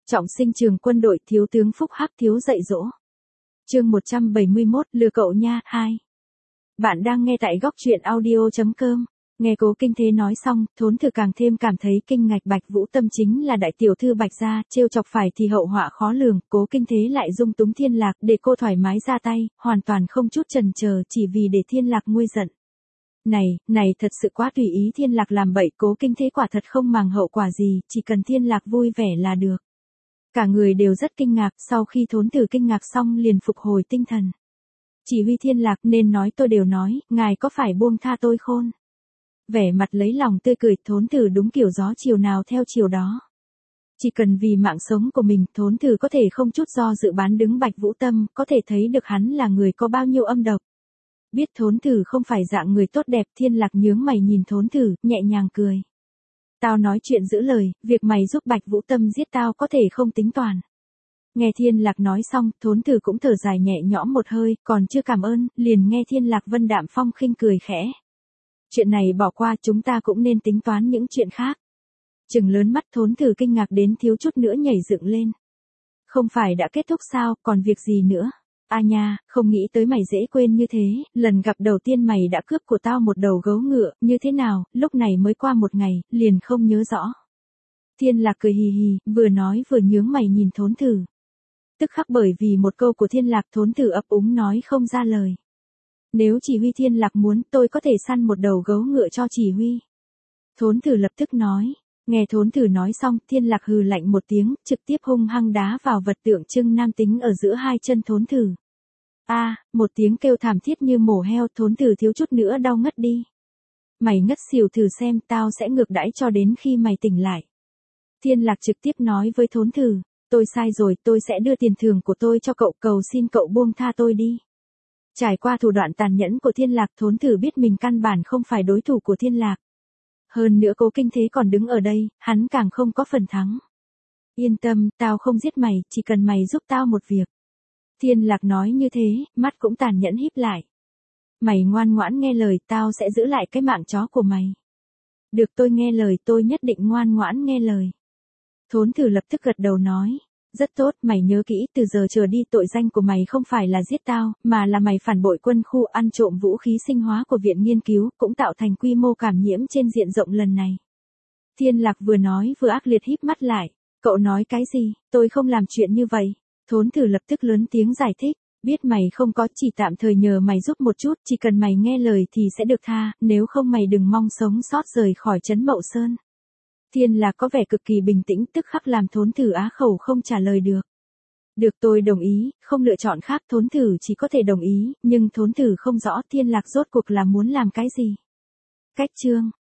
Trọng sinh trường quân đội, thiếu tướng Phúc Hắc thiếu dạy dỗ. Chương 171, lừa cậu nha, 2. Bạn đang nghe tại góc truyện audio.com. Nghe Cố Kinh Thế nói xong, Thốn Thử càng thêm cảm thấy kinh ngạc. Bạch Vũ Tâm chính là đại tiểu thư Bạch gia, trêu chọc phải thì hậu họa khó lường. Cố Kinh Thế lại dung túng Thiên Lạc để cô thoải mái ra tay, hoàn toàn không chút chần chờ, chỉ vì để Thiên Lạc nguôi giận. Này thật sự quá tùy ý. Thiên Lạc làm bậy, Cố Kinh Thế quả thật không màng hậu quả gì, chỉ cần Thiên Lạc vui vẻ là được. Cả người đều rất kinh ngạc, sau khi Thốn Thử kinh ngạc xong liền phục hồi tinh thần. Chỉ huy Thiên Lạc, nên nói tôi đều nói, ngài có phải buông tha tôi khôn? Vẻ mặt lấy lòng tươi cười. Thốn Thử đúng kiểu gió chiều nào theo chiều đó. Chỉ cần vì mạng sống của mình, Thốn Thử có thể không chút do dự bán đứng Bạch Vũ Tâm, có thể thấy được hắn là người có bao nhiêu âm độc. Biết Thốn Thử không phải dạng người tốt đẹp, Thiên Lạc nhướng mày nhìn Thốn Thử, nhẹ nhàng cười. Tao nói chuyện giữ lời, việc mày giúp Bạch Vũ Tâm giết tao có thể không tính toán. Nghe Thiên Lạc nói xong, Thốn Thử cũng thở dài nhẹ nhõm một hơi, còn chưa cảm ơn, liền nghe Thiên Lạc vân đạm phong khinh cười khẽ. Chuyện này bỏ qua, chúng ta cũng nên tính toán những chuyện khác. Trừng lớn mắt, Thốn Thử kinh ngạc đến thiếu chút nữa nhảy dựng lên. Không phải đã kết thúc sao, còn việc gì nữa? À nha, không nghĩ tới mày dễ quên như thế, lần gặp đầu tiên mày đã cướp của tao một đầu gấu ngựa, như thế nào, lúc này mới qua một ngày, liền không nhớ rõ. Thiên Lạc cười hì hì, vừa nói vừa nhướng mày nhìn Thốn Thử. Tức khắc bởi vì một câu của Thiên Lạc, Thốn Thử ấp úng nói không ra lời. Nếu chỉ huy Thiên Lạc muốn, tôi có thể săn một đầu gấu ngựa cho chỉ huy. Thốn Thử lập tức nói. Nghe Thốn Thử nói xong, Thiên Lạc hừ lạnh một tiếng, trực tiếp hung hăng đá vào vật tượng trưng nam tính ở giữa hai chân Thốn Thử. Một tiếng kêu thảm thiết như mổ heo. Thốn Thử thiếu chút nữa đau ngất đi. Mày ngất xỉu thử xem, tao sẽ ngược đãi cho đến khi mày tỉnh lại. Thiên Lạc trực tiếp nói với Thốn Thử, tôi sai rồi, tôi sẽ đưa tiền thưởng của tôi cho cậu, cầu xin cậu buông tha tôi đi. Trải qua thủ đoạn tàn nhẫn của Thiên Lạc, Thốn Thử biết mình căn bản không phải đối thủ của Thiên Lạc. Hơn nữa Cố Kinh Thế còn đứng ở đây, hắn càng không có phần thắng. Yên tâm, tao không giết mày, chỉ cần mày giúp tao một việc. Thiên Lạc nói như thế, mắt cũng tàn nhẫn híp lại. Mày ngoan ngoãn nghe lời, tao sẽ giữ lại cái mạng chó của mày. Được, tôi nghe lời, tôi nhất định ngoan ngoãn nghe lời. Thốn Thử lập tức gật đầu nói. Rất tốt, mày nhớ kỹ, từ giờ trở đi tội danh của mày không phải là giết tao, mà là mày phản bội quân khu, ăn trộm vũ khí sinh hóa của viện nghiên cứu, cũng tạo thành quy mô cảm nhiễm trên diện rộng lần này. Thiên Lạc vừa nói vừa ác liệt híp mắt lại. Cậu nói cái gì, tôi không làm chuyện như vậy. Thốn Thử lập tức lớn tiếng giải thích. Biết mày không có, chỉ tạm thời nhờ mày giúp một chút, chỉ cần mày nghe lời thì sẽ được tha, nếu không mày đừng mong sống sót rời khỏi trấn Mậu Sơn. Thiên Lạc có vẻ cực kỳ bình tĩnh, tức khắc làm Thốn Thử á khẩu không trả lời được. Được, tôi đồng ý, không lựa chọn khác. Thốn Thử chỉ có thể đồng ý, nhưng Thốn Thử không rõ Thiên Lạc rốt cuộc là muốn làm cái gì. Cách chương